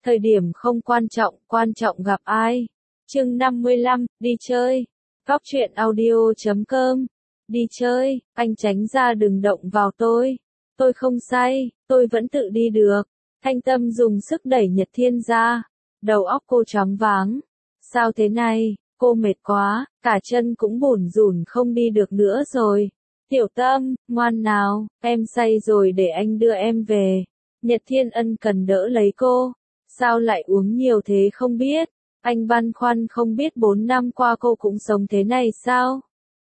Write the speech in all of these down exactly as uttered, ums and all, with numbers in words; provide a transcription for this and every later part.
Thời điểm không quan trọng, quan trọng gặp ai. Chương năm mươi lăm, đi chơi. Góc truyện audio chấm com. Đi chơi, anh tránh ra đừng động vào tôi. Tôi không say, tôi vẫn tự đi được. Thanh Tâm dùng sức đẩy Nhật Thiên ra. Đầu óc cô choáng váng. Sao thế này, cô mệt quá, cả chân cũng bủn rủn không đi được nữa rồi. Tiểu Tâm, ngoan nào, em say rồi để anh đưa em về. Nhật Thiên ân cần đỡ lấy cô. Sao lại uống nhiều thế không biết? Anh băn khoăn không biết bốn năm qua cô cũng sống thế này sao?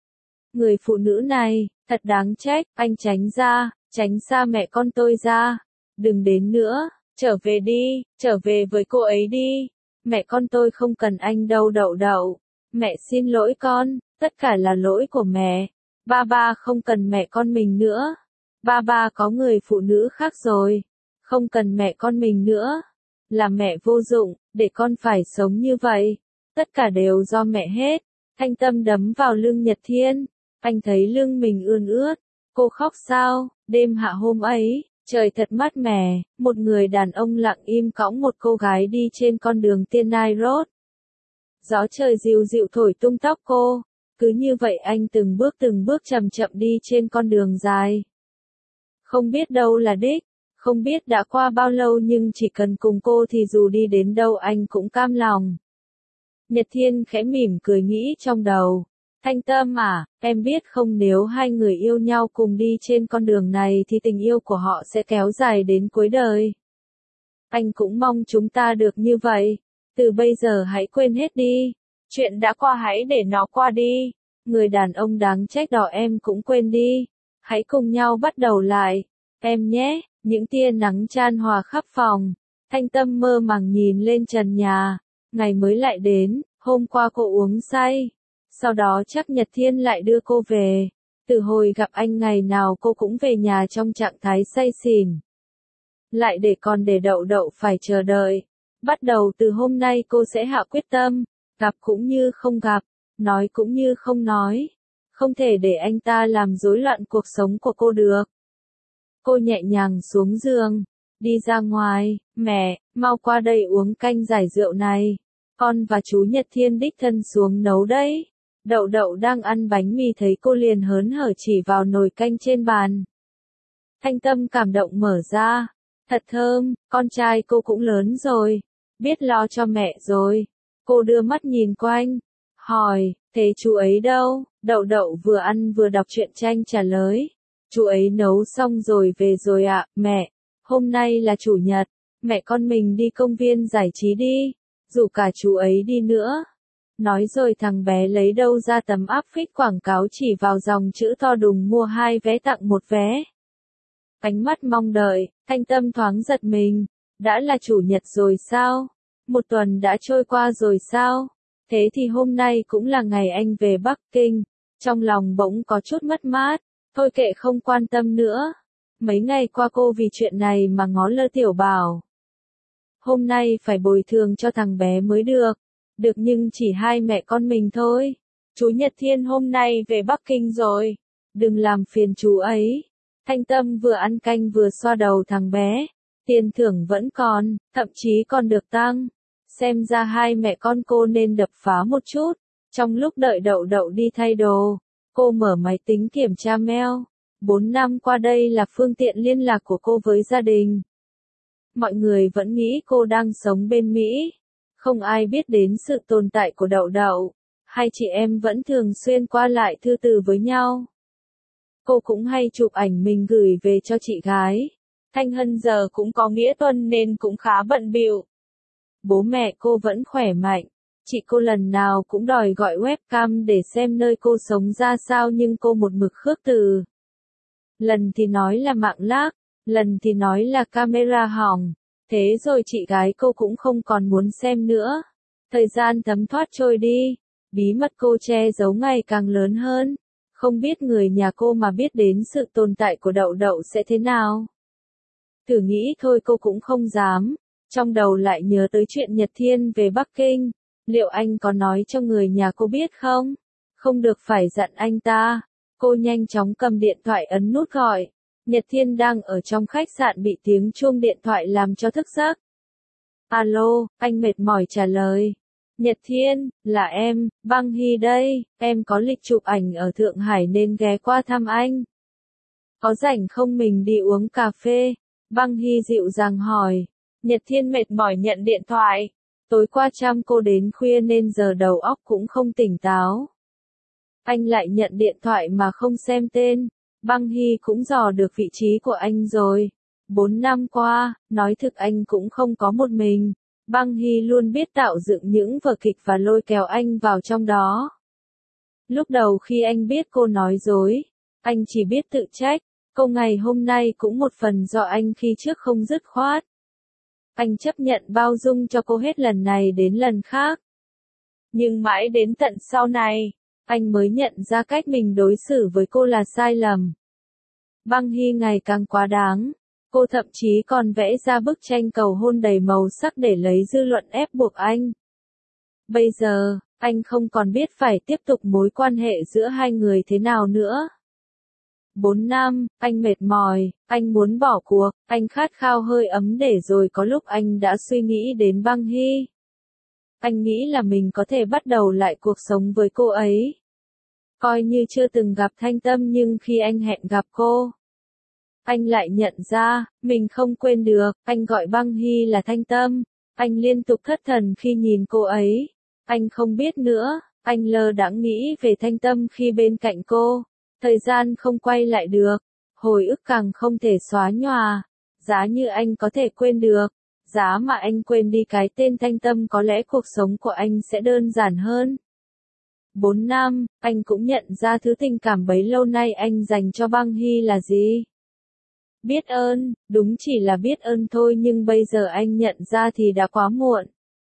Người phụ nữ này, thật đáng trách, anh tránh ra, tránh xa mẹ con tôi ra. Đừng đến nữa, trở về đi, trở về với cô ấy đi. Mẹ con tôi không cần anh đâu đậu đậu. Mẹ xin lỗi con, tất cả là lỗi của mẹ. Ba ba không cần mẹ con mình nữa. Ba ba có người phụ nữ khác rồi. Không cần mẹ con mình nữa. Là mẹ vô dụng, để con phải sống như vậy. Tất cả đều do mẹ hết. Thanh Tâm đấm vào lưng Nhật Thiên. Anh thấy lưng mình ươn ướt. Cô khóc sao? Đêm hạ hôm ấy, trời thật mát mẻ, một người đàn ông lặng im cõng một cô gái đi trên con đường Tiên Nai Road. Gió trời dịu dịu thổi tung tóc cô. Cứ như vậy anh từng bước từng bước chậm chậm đi trên con đường dài. Không biết đâu là đích, không biết đã qua bao lâu nhưng chỉ cần cùng cô thì dù đi đến đâu anh cũng cam lòng. Nhật Thiên khẽ mỉm cười nghĩ trong đầu. Thanh Tâm à, em biết không, nếu hai người yêu nhau cùng đi trên con đường này thì tình yêu của họ sẽ kéo dài đến cuối đời. Anh cũng mong chúng ta được như vậy. Từ bây giờ hãy quên hết đi. Chuyện đã qua hãy để nó qua đi. Người đàn ông đáng trách đó em cũng quên đi. Hãy cùng nhau bắt đầu lại. Em nhé, những tia nắng chan hòa khắp phòng. Thanh Tâm mơ màng nhìn lên trần nhà. Ngày mới lại đến, hôm qua cô uống say. Sau đó chắc Nhật Thiên lại đưa cô về. Từ hồi gặp anh ngày nào cô cũng về nhà trong trạng thái say xỉn. Lại để còn để đậu đậu phải chờ đợi. Bắt đầu từ hôm nay cô sẽ hạ quyết tâm. Gặp cũng như không gặp. Nói cũng như không nói. Không thể để anh ta làm rối loạn cuộc sống của cô được. Cô nhẹ nhàng xuống giường. Đi ra ngoài. Mẹ, mau qua đây uống canh giải rượu này. Con và chú Nhật Thiên đích thân xuống nấu đấy. Đậu đậu đang ăn bánh mì thấy cô liền hớn hở chỉ vào nồi canh trên bàn. Thanh Tâm cảm động mở ra. Thật thơm, con trai cô cũng lớn rồi. Biết lo cho mẹ rồi. Cô đưa mắt nhìn quanh. Hỏi, thế chú ấy đâu? Đậu đậu vừa ăn vừa đọc truyện tranh trả lời. Chú ấy nấu xong rồi về rồi ạ, mẹ. Hôm nay là chủ nhật. Mẹ con mình đi công viên giải trí đi. Rủ cả chú ấy đi nữa. Nói rồi thằng bé lấy đâu ra tấm áp phích quảng cáo chỉ vào dòng chữ to đùng mua hai vé tặng một vé. Ánh mắt mong đợi, Thanh Tâm thoáng giật mình. Đã là chủ nhật rồi sao? Một tuần đã trôi qua rồi sao? Thế thì hôm nay cũng là ngày anh về Bắc Kinh. Trong lòng bỗng có chút mất mát. Thôi kệ không quan tâm nữa. Mấy ngày qua cô vì chuyện này mà ngó lơ Tiểu Bảo. Hôm nay phải bồi thường cho thằng bé mới được. Được nhưng chỉ hai mẹ con mình thôi. Chú Nhật Thiên hôm nay về Bắc Kinh rồi. Đừng làm phiền chú ấy. Thanh Tâm vừa ăn canh vừa xoa đầu thằng bé. Tiền thưởng vẫn còn, thậm chí còn được tăng. Xem ra hai mẹ con cô nên đập phá một chút. Trong lúc đợi đậu đậu đi thay đồ, cô mở máy tính kiểm tra mail. Bốn năm qua đây là phương tiện liên lạc của cô với gia đình. Mọi người vẫn nghĩ cô đang sống bên Mỹ. Không ai biết đến sự tồn tại của đậu đậu. Hai chị em vẫn thường xuyên qua lại thư từ với nhau. Cô cũng hay chụp ảnh mình gửi về cho chị gái. Thanh Hân giờ cũng có nghĩa tuần nên cũng khá bận bịu. Bố mẹ cô vẫn khỏe mạnh. Chị cô lần nào cũng đòi gọi webcam để xem nơi cô sống ra sao nhưng cô một mực khước từ. Lần thì nói là mạng lag, lần thì nói là camera hỏng. Thế rồi chị gái cô cũng không còn muốn xem nữa. Thời gian thấm thoát trôi đi. Bí mật cô che giấu ngày càng lớn hơn. Không biết người nhà cô mà biết đến sự tồn tại của đậu đậu sẽ thế nào. Thử nghĩ thôi cô cũng không dám. Trong đầu lại nhớ tới chuyện Nhật Thiên về Bắc Kinh. Liệu anh có nói cho người nhà cô biết không? Không được phải dặn anh ta. Cô nhanh chóng cầm điện thoại ấn nút gọi. Nhật Thiên đang ở trong khách sạn bị tiếng chuông điện thoại làm cho thức giấc. Alo, anh mệt mỏi trả lời. Nhật Thiên, là em, Băng Hy đây, em có lịch chụp ảnh ở Thượng Hải nên ghé qua thăm anh. Có rảnh không mình đi uống cà phê? Băng Hy dịu dàng hỏi. Nhật Thiên mệt mỏi nhận điện thoại. Tối qua chăm cô đến khuya nên giờ đầu óc cũng không tỉnh táo. Anh lại nhận điện thoại mà không xem tên. Băng Hy cũng dò được vị trí của anh rồi. Bốn năm qua, nói thực anh cũng không có một mình. Băng Hy luôn biết tạo dựng những vở kịch và lôi kéo anh vào trong đó. Lúc đầu khi anh biết cô nói dối, anh chỉ biết tự trách. Câu ngày hôm nay cũng một phần do anh khi trước không dứt khoát. Anh chấp nhận bao dung cho cô hết lần này đến lần khác. Nhưng mãi đến tận sau này, anh mới nhận ra cách mình đối xử với cô là sai lầm. Băng Hy ngày càng quá đáng. Cô thậm chí còn vẽ ra bức tranh cầu hôn đầy màu sắc để lấy dư luận ép buộc anh. Bây giờ, anh không còn biết phải tiếp tục mối quan hệ giữa hai người thế nào nữa. Bốn năm, anh mệt mỏi, anh muốn bỏ cuộc, anh khát khao hơi ấm để rồi có lúc anh đã suy nghĩ đến Băng Hy. Anh nghĩ là mình có thể bắt đầu lại cuộc sống với cô ấy. Coi như chưa từng gặp Thanh Tâm nhưng khi anh hẹn gặp cô, anh lại nhận ra, mình không quên được, anh gọi Băng Hy là Thanh Tâm. Anh liên tục thất thần khi nhìn cô ấy. Anh không biết nữa, anh lơ đãng nghĩ về Thanh Tâm khi bên cạnh cô. Thời gian không quay lại được, hồi ức càng không thể xóa nhòa. Giá như anh có thể quên được, giá mà anh quên đi cái tên Thanh Tâm có lẽ cuộc sống của anh sẽ đơn giản hơn. Bốn năm, anh cũng nhận ra thứ tình cảm bấy lâu nay anh dành cho Băng Hy là gì. Biết ơn, đúng chỉ là biết ơn thôi nhưng bây giờ anh nhận ra thì đã quá muộn.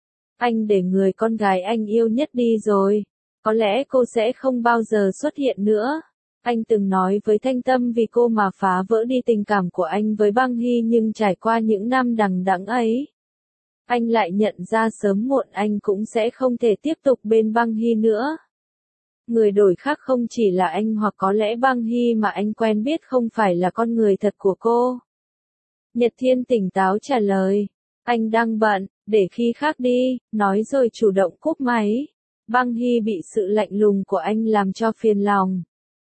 Anh để người con gái anh yêu nhất đi rồi. Có lẽ cô sẽ không bao giờ xuất hiện nữa. Anh từng nói với Thanh Tâm vì cô mà phá vỡ đi tình cảm của anh với Băng Hy nhưng trải qua những năm đằng đẵng ấy. Anh lại nhận ra sớm muộn anh cũng sẽ không thể tiếp tục bên Băng Hy nữa. Người đổi khác không chỉ là anh hoặc có lẽ Băng Hy mà anh quen biết không phải là con người thật của cô. Nhật Thiên tỉnh táo trả lời. Anh đang bận, để khi khác đi, nói rồi chủ động cúp máy. Băng Hy bị sự lạnh lùng của anh làm cho phiền lòng.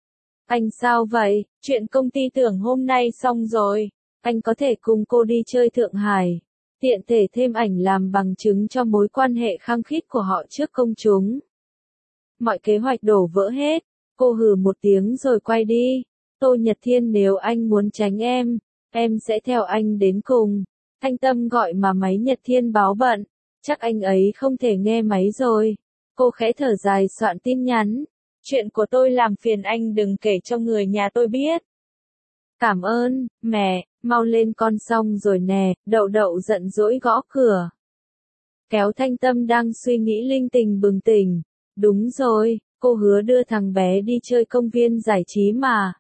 Anh sao vậy? Chuyện công ty tưởng hôm nay xong rồi. Anh có thể cùng cô đi chơi Thượng Hải. Tiện thể thêm ảnh làm bằng chứng cho mối quan hệ khăng khít của họ trước công chúng. Mọi kế hoạch đổ vỡ hết. Cô hừ một tiếng rồi quay đi. Tô Nhật Thiên nếu anh muốn tránh em, em sẽ theo anh đến cùng. Thanh Tâm gọi mà máy Nhật Thiên báo bận. Chắc anh ấy không thể nghe máy rồi. Cô khẽ thở dài soạn tin nhắn. Chuyện của tôi làm phiền anh đừng kể cho người nhà tôi biết. Cảm ơn, mẹ, mau lên con xong rồi nè, Đậu Đậu giận dỗi gõ cửa. Kéo Thanh Tâm đang suy nghĩ linh tình bừng tỉnh. Đúng rồi, cô hứa đưa thằng bé đi chơi công viên giải trí mà.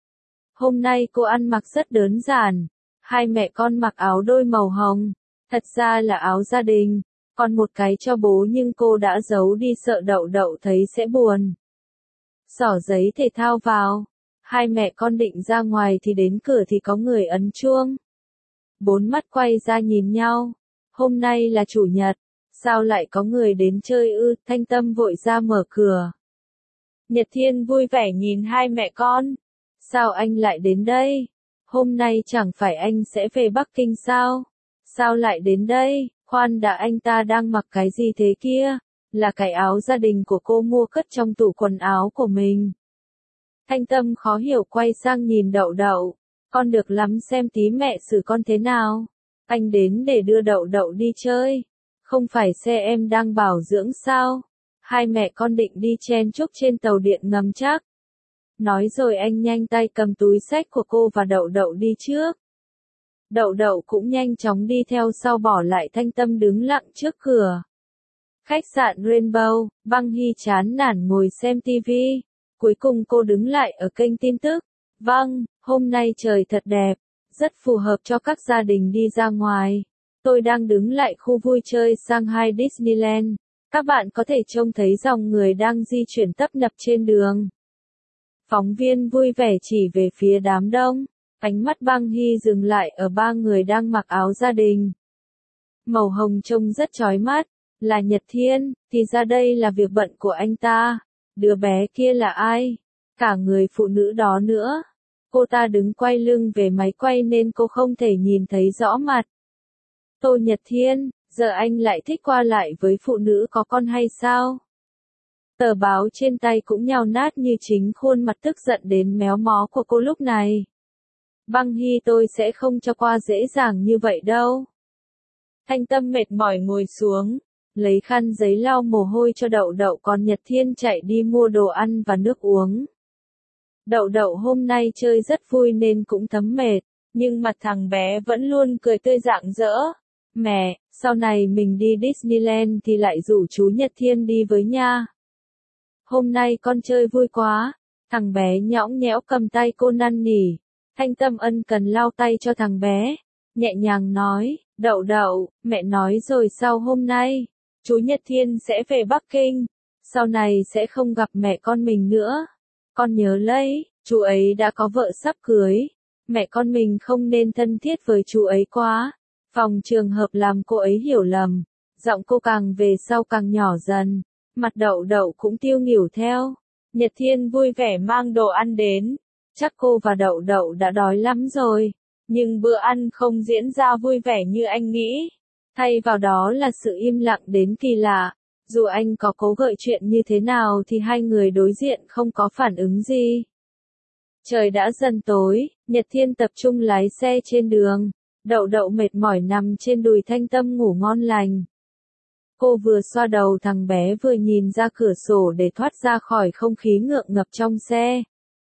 Hôm nay cô ăn mặc rất đơn giản. Hai mẹ con mặc áo đôi màu hồng. Thật ra là áo gia đình. Còn một cái cho bố nhưng cô đã giấu đi sợ Đậu Đậu thấy sẽ buồn. Xỏ giấy thể thao vào. Hai mẹ con định ra ngoài thì đến cửa thì có người ấn chuông. Bốn mắt quay ra nhìn nhau. Hôm nay là chủ nhật. Sao lại có người đến chơi ư? Thanh Tâm vội ra mở cửa. Nhật Thiên vui vẻ nhìn hai mẹ con. Sao anh lại đến đây? Hôm nay chẳng phải anh sẽ về Bắc Kinh sao? Sao lại đến đây? Khoan đã, anh ta đang mặc cái gì thế kia? Là cái áo gia đình của cô mua cất trong tủ quần áo của mình. Thanh Tâm khó hiểu quay sang nhìn Đậu Đậu. Con được lắm, xem tí mẹ xử con thế nào. Anh đến để đưa Đậu Đậu đi chơi. Không phải xe em đang bảo dưỡng sao? Hai mẹ con định đi chen chúc trên tàu điện ngầm chắc. Nói rồi anh nhanh tay cầm túi xách của cô và Đậu Đậu đi trước. Đậu Đậu cũng nhanh chóng đi theo sau bỏ lại Thanh Tâm đứng lặng trước cửa. Khách sạn Rainbow, Băng Hy chán nản ngồi xem tivi. Cuối cùng cô đứng lại ở kênh tin tức. Vâng, hôm nay trời thật đẹp, rất phù hợp cho các gia đình đi ra ngoài. Tôi đang đứng lại khu vui chơi Shanghai Disneyland. Các bạn có thể trông thấy dòng người đang di chuyển tấp nập trên đường. Phóng viên vui vẻ chỉ về phía đám đông. Ánh mắt Băng Hy dừng lại ở ba người đang mặc áo gia đình. Màu hồng trông rất chói mắt, là Nhật Thiên, thì ra đây là việc bận của anh ta. Đứa bé kia là ai? Cả người phụ nữ đó nữa. Cô ta đứng quay lưng về máy quay nên cô không thể nhìn thấy rõ mặt. Tô Nhật Thiên, giờ anh lại thích qua lại với phụ nữ có con hay sao? Tờ báo trên tay cũng nhào nát như chính khuôn mặt tức giận đến méo mó của cô lúc này. Băng Hy, tôi sẽ không cho qua dễ dàng như vậy đâu. Thanh Tâm mệt mỏi ngồi xuống, lấy khăn giấy lau mồ hôi cho Đậu Đậu, còn Nhật Thiên chạy đi mua đồ ăn và nước uống. Đậu Đậu hôm nay chơi rất vui nên cũng thấm mệt, nhưng mặt thằng bé vẫn luôn cười tươi rạng rỡ. Mẹ, sau này mình đi Disneyland thì lại rủ chú Nhật Thiên đi với nha. Hôm nay con chơi vui quá. Thằng bé nhõng nhẽo cầm tay cô năn nỉ. Thanh Tâm ân cần lau tay cho thằng bé, nhẹ nhàng nói, Đậu Đậu, mẹ nói rồi sao hôm nay, chú Nhật Thiên sẽ về Bắc Kinh, sau này sẽ không gặp mẹ con mình nữa. Con nhớ lấy, chú ấy đã có vợ sắp cưới, mẹ con mình không nên thân thiết với chú ấy quá, phòng trường hợp làm cô ấy hiểu lầm. Giọng cô càng về sau càng nhỏ dần, mặt Đậu Đậu cũng tiêu nghỉu theo. Nhật Thiên vui vẻ mang đồ ăn đến. Chắc cô và Đậu Đậu đã đói lắm rồi, nhưng bữa ăn không diễn ra vui vẻ như anh nghĩ. Thay vào đó là sự im lặng đến kỳ lạ. Dù anh có cố gợi chuyện như thế nào thì hai người đối diện không có phản ứng gì. Trời đã dần tối, Nhật Thiên tập trung lái xe trên đường. Đậu Đậu mệt mỏi nằm trên đùi Thanh Tâm ngủ ngon lành. Cô vừa xoa đầu thằng bé vừa nhìn ra cửa sổ để thoát ra khỏi không khí ngượng ngập trong xe.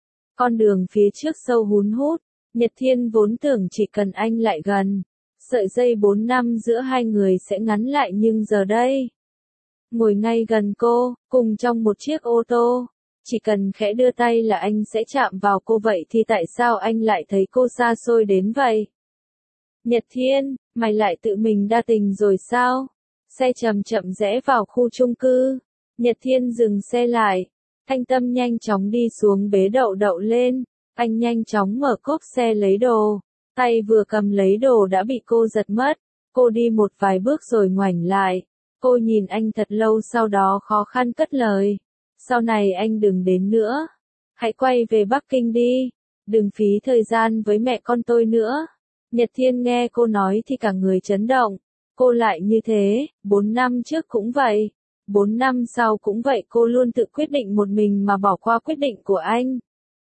Con đường phía trước sâu hun hút, Nhật Thiên vốn tưởng chỉ cần anh lại gần, sợi dây bốn năm giữa hai người sẽ ngắn lại, nhưng giờ đây, ngồi ngay gần cô, cùng trong một chiếc ô tô, chỉ cần khẽ đưa tay là anh sẽ chạm vào cô, vậy thì tại sao anh lại thấy cô xa xôi đến vậy? Nhật Thiên, mày lại tự mình đa tình rồi sao? Xe chậm chậm rẽ vào khu chung cư, Nhật Thiên dừng xe lại. Thanh Tâm nhanh chóng đi xuống bế Đậu Đậu lên, anh nhanh chóng mở cốp xe lấy đồ, tay vừa cầm lấy đồ đã bị cô giật mất, cô đi một vài bước rồi ngoảnh lại, cô nhìn anh thật lâu sau đó khó khăn cất lời, sau này anh đừng đến nữa, hãy quay về Bắc Kinh đi, đừng phí thời gian với mẹ con tôi nữa. Nhật Thiên nghe cô nói thì cả người chấn động, cô lại như thế, bốn năm trước cũng vậy. Bốn năm sau cũng vậy, cô luôn tự quyết định một mình mà bỏ qua quyết định của anh.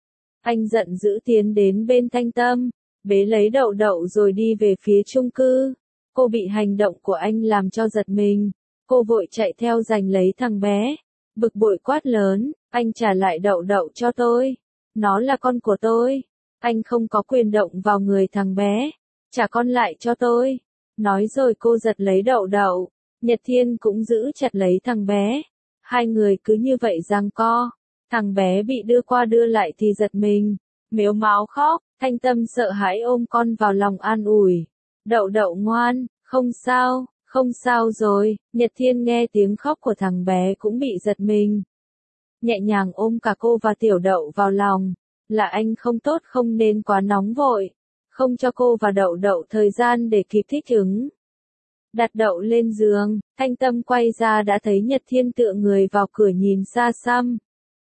Anh giận dữ tiến đến bên Thanh Tâm, bế lấy Đậu Đậu rồi đi về phía chung cư. Cô bị hành động của anh làm cho giật mình. Cô vội chạy theo giành lấy thằng bé. Bực bội quát lớn, anh trả lại Đậu Đậu cho tôi. Nó là con của tôi. Anh không có quyền động vào người thằng bé. Trả con lại cho tôi. Nói rồi cô giật lấy Đậu Đậu. Nhật Thiên cũng giữ chặt lấy thằng bé. Hai người cứ như vậy giằng co. Thằng bé bị đưa qua đưa lại thì giật mình, mếu máo khóc. Thanh Tâm sợ hãi ôm con vào lòng an ủi. Đậu Đậu ngoan, không sao, không sao rồi. Nhật Thiên nghe tiếng khóc của thằng bé cũng bị giật mình. Nhẹ nhàng ôm cả cô và Tiểu Đậu vào lòng. Là anh không tốt, không nên quá nóng vội. Không cho cô và Đậu Đậu thời gian để kịp thích ứng. Đặt Đậu lên giường, Thanh Tâm quay ra đã thấy Nhật Thiên tựa người vào cửa nhìn xa xăm.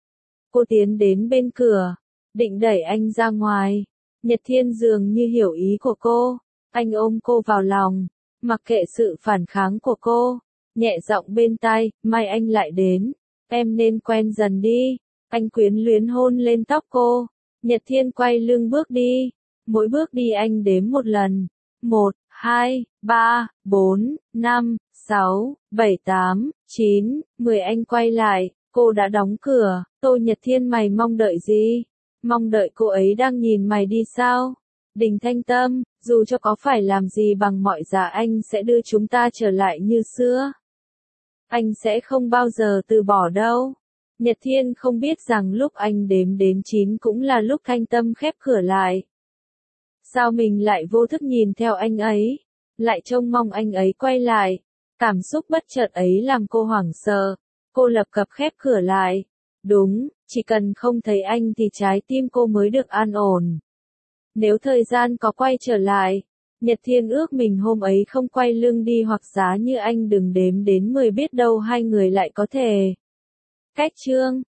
Cô tiến đến bên cửa, định đẩy anh ra ngoài. Nhật Thiên dường như hiểu ý của cô, anh ôm cô vào lòng, mặc kệ sự phản kháng của cô, nhẹ giọng bên tai, mai anh lại đến, em nên quen dần đi. Anh quyến luyến hôn lên tóc cô. Nhật Thiên quay lưng bước đi, mỗi bước đi anh đếm một lần. Một, hai, ba, bốn, năm, sáu, bảy, tám, chín, mười. Anh quay lại, cô đã đóng cửa. Tô Nhật Thiên, mày mong đợi gì? Mong đợi cô ấy đang nhìn mày đi sao? Đình Thanh Tâm, dù cho có phải làm gì bằng mọi giá anh sẽ đưa chúng ta trở lại như xưa. Anh sẽ không bao giờ từ bỏ đâu. Nhật Thiên không biết rằng lúc anh đếm đến chín cũng là lúc Thanh Tâm khép cửa lại. Sao mình lại vô thức nhìn theo anh ấy, lại trông mong anh ấy quay lại. Cảm xúc bất chợt ấy làm cô hoảng sợ. Cô lập cập khép cửa lại. Đúng, chỉ cần không thấy anh thì trái tim cô mới được an ổn. Nếu thời gian có quay trở lại, Nhật Thiên ước mình hôm ấy không quay lưng đi hoặc giá như anh đừng đếm đến mười biết đâu hai người lại có thể. Cách chương